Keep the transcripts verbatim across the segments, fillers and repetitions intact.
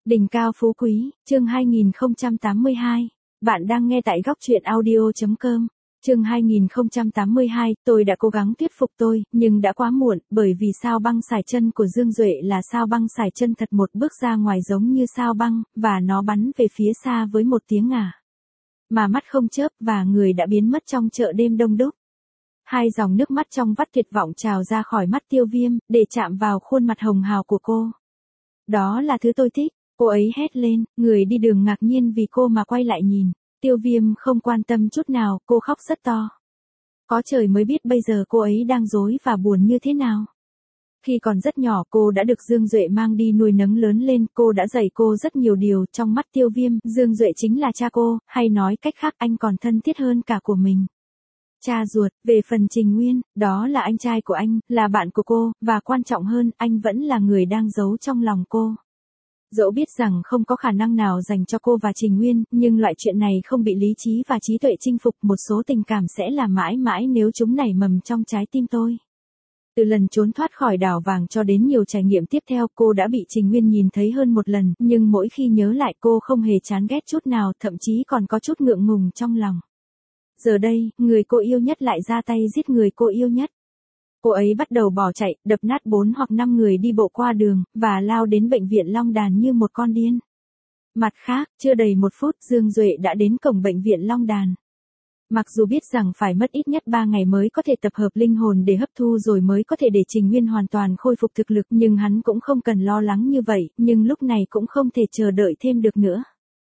Đỉnh cao phú quý, chương hai nghìn không trăm tám mươi hai. Bạn đang nghe tại góc truyện audio chấm com. Chương hai nghìn không trăm tám mươi hai, tôi đã cố gắng thuyết phục tôi, nhưng đã quá muộn, bởi vì sao băng sải chân của Dương Duệ là sao băng sải chân thật một bước ra ngoài giống như sao băng, và nó bắn về phía xa với một tiếng ả. Mà mắt không chớp và người đã biến mất trong chợ đêm đông đúc. Hai dòng nước mắt trong vắt tuyệt vọng trào ra khỏi mắt Tiêu Viêm, để chạm vào khuôn mặt hồng hào của cô. Đó là thứ tôi thích. Cô ấy hét lên, người đi đường ngạc nhiên vì cô mà quay lại nhìn. Tiêu Viêm không quan tâm chút nào, cô khóc rất to. Có trời mới biết bây giờ cô ấy đang rối và buồn như thế nào. Khi còn rất nhỏ cô đã được Dương Duệ mang đi nuôi nấng lớn lên, cô đã dạy cô rất nhiều điều. Trong mắt Tiêu Viêm, Dương Duệ chính là cha cô, hay nói cách khác anh còn thân thiết hơn cả của mình. Cha ruột. Về phần Trình Nguyên, đó là anh trai của anh, là bạn của cô, và quan trọng hơn, anh vẫn là người đang giấu trong lòng cô. Dẫu biết rằng không có khả năng nào dành cho cô và Trình Nguyên, nhưng loại chuyện này không bị lý trí và trí tuệ chinh phục, một số tình cảm sẽ là mãi mãi nếu chúng nảy mầm trong trái tim tôi. Từ lần trốn thoát khỏi đảo vàng cho đến nhiều trải nghiệm tiếp theo, cô đã bị Trình Nguyên nhìn thấy hơn một lần, nhưng mỗi khi nhớ lại cô không hề chán ghét chút nào, thậm chí còn có chút ngượng ngùng trong lòng. Giờ đây, người cô yêu nhất lại ra tay giết người cô yêu nhất. Cô ấy bắt đầu bỏ chạy, đập nát bốn hoặc năm người đi bộ qua đường, và lao đến bệnh viện Long Đàn như một con điên. Mặt khác, chưa đầy một phút, Dương Duệ đã đến cổng bệnh viện Long Đàn. Mặc dù biết rằng phải mất ít nhất ba ngày mới có thể tập hợp linh hồn để hấp thu rồi mới có thể để Trình Nguyên hoàn toàn khôi phục thực lực, nhưng hắn cũng không cần lo lắng như vậy, nhưng lúc này cũng không thể chờ đợi thêm được nữa.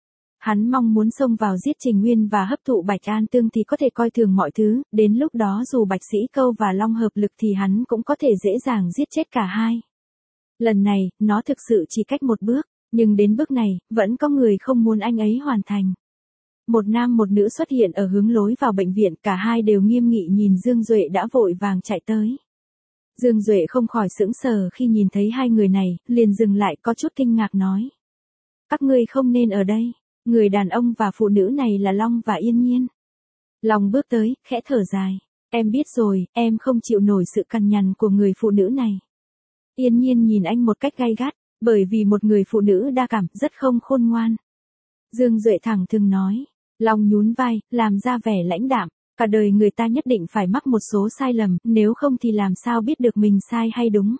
Hắn mong muốn xông vào giết Trình Nguyên và hấp thụ Bạch An Tương thì có thể coi thường mọi thứ, đến lúc đó dù Bạch Sĩ Câu và Long hợp lực thì hắn cũng có thể dễ dàng giết chết cả hai. Lần này, nó thực sự chỉ cách một bước, nhưng đến bước này, vẫn có người không muốn anh ấy hoàn thành. Một nam một nữ xuất hiện ở hướng lối vào bệnh viện, cả hai đều nghiêm nghị nhìn Dương Duệ đã vội vàng chạy tới. Dương Duệ không khỏi sững sờ khi nhìn thấy hai người này, liền dừng lại có chút kinh ngạc nói. Các ngươi không nên ở đây. Người đàn ông và phụ nữ này là Long và Yên Nhiên. Long bước tới, khẽ thở dài. Em biết rồi, em không chịu nổi sự cằn nhằn của người phụ nữ này. Yên Nhiên nhìn anh một cách gay gắt, bởi vì một người phụ nữ đa cảm, rất không khôn ngoan. Dương Duệ thẳng thừng nói. Long nhún vai, làm ra vẻ lãnh đạm. Cả đời người ta nhất định phải mắc một số sai lầm, nếu không thì làm sao biết được mình sai hay đúng.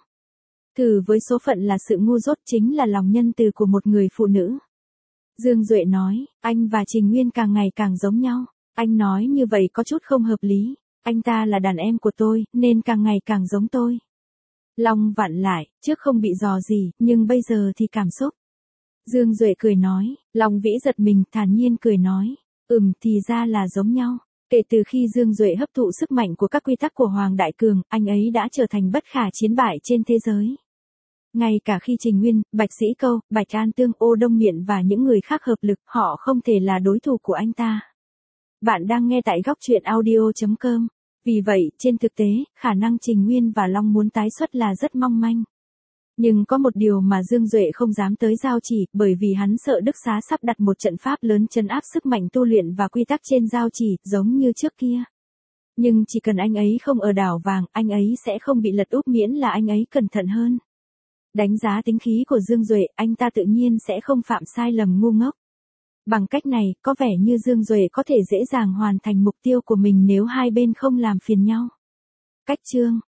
Thử với số phận là sự ngu dốt chính là lòng nhân từ của một người phụ nữ. Dương Duệ nói, anh và Trình Nguyên càng ngày càng giống nhau. Anh nói như vậy có chút không hợp lý. Anh ta là đàn em của tôi, nên càng ngày càng giống tôi. Long vặn lại, trước không bị dò gì, nhưng bây giờ thì cảm xúc. Dương Duệ cười nói, Long Vĩ giật mình, thản nhiên cười nói, ừm thì ra là giống nhau. Kể từ khi Dương Duệ hấp thụ sức mạnh của các quy tắc của Hoàng Đại Cường, anh ấy đã trở thành bất khả chiến bại trên thế giới. Ngay cả khi Trình Nguyên, Bạch Sĩ Câu, Bạch An Tương, Ô Đông Miện và những người khác hợp lực, họ không thể là đối thủ của anh ta. Bạn đang nghe tại góc truyện audio chấm com. Vì vậy, trên thực tế, khả năng Trình Nguyên và Long muốn tái xuất là rất mong manh. Nhưng có một điều mà Dương Duệ không dám tới giao chỉ, bởi vì hắn sợ Đức Xá sắp đặt một trận pháp lớn trấn áp sức mạnh tu luyện và quy tắc trên giao chỉ, giống như trước kia. Nhưng chỉ cần anh ấy không ở đảo vàng, anh ấy sẽ không bị lật úp miễn là anh ấy cẩn thận hơn. Đánh giá tính khí của Dương Duệ, anh ta tự nhiên sẽ không phạm sai lầm ngu ngốc. Bằng cách này, có vẻ như Dương Duệ có thể dễ dàng hoàn thành mục tiêu của mình nếu hai bên không làm phiền nhau. Cách chương